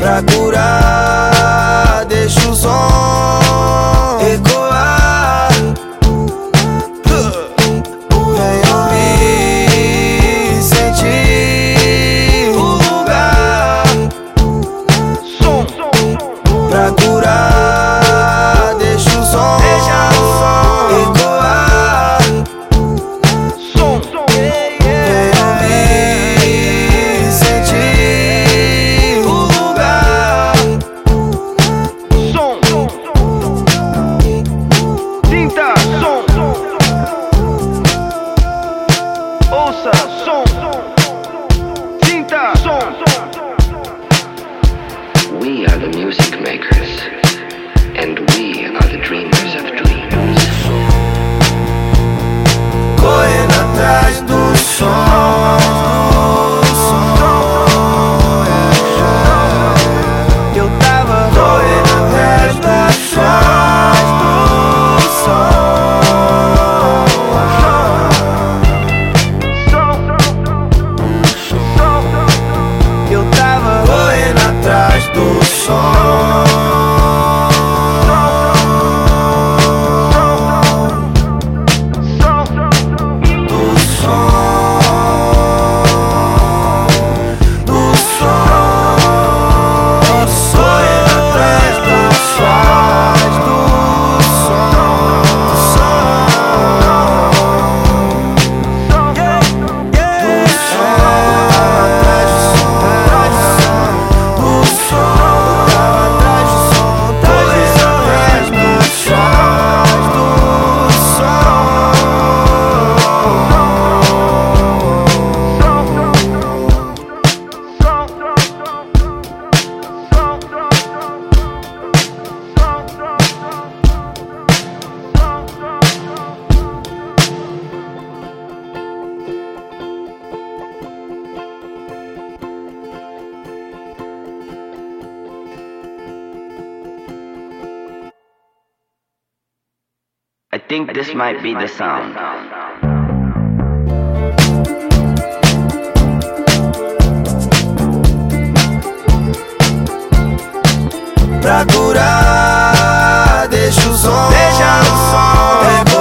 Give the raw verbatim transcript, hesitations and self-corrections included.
Pra curar, deixa o som ecoar. Vem ouvir, sentir o lugar. Som. Pra curar, deixa o som ecoar. Som. Vem ouvir, sentir o lugar. Som. Sinta som. Ouça som. Sinta som. We are the music makers, and we are the dreamers of dreams. Correndo atrás do som. Eu tava correndo atrás do som. Eu tava correndo atrás do som. I think this might be the sound. Pra curar, deixa o som, deixa o som.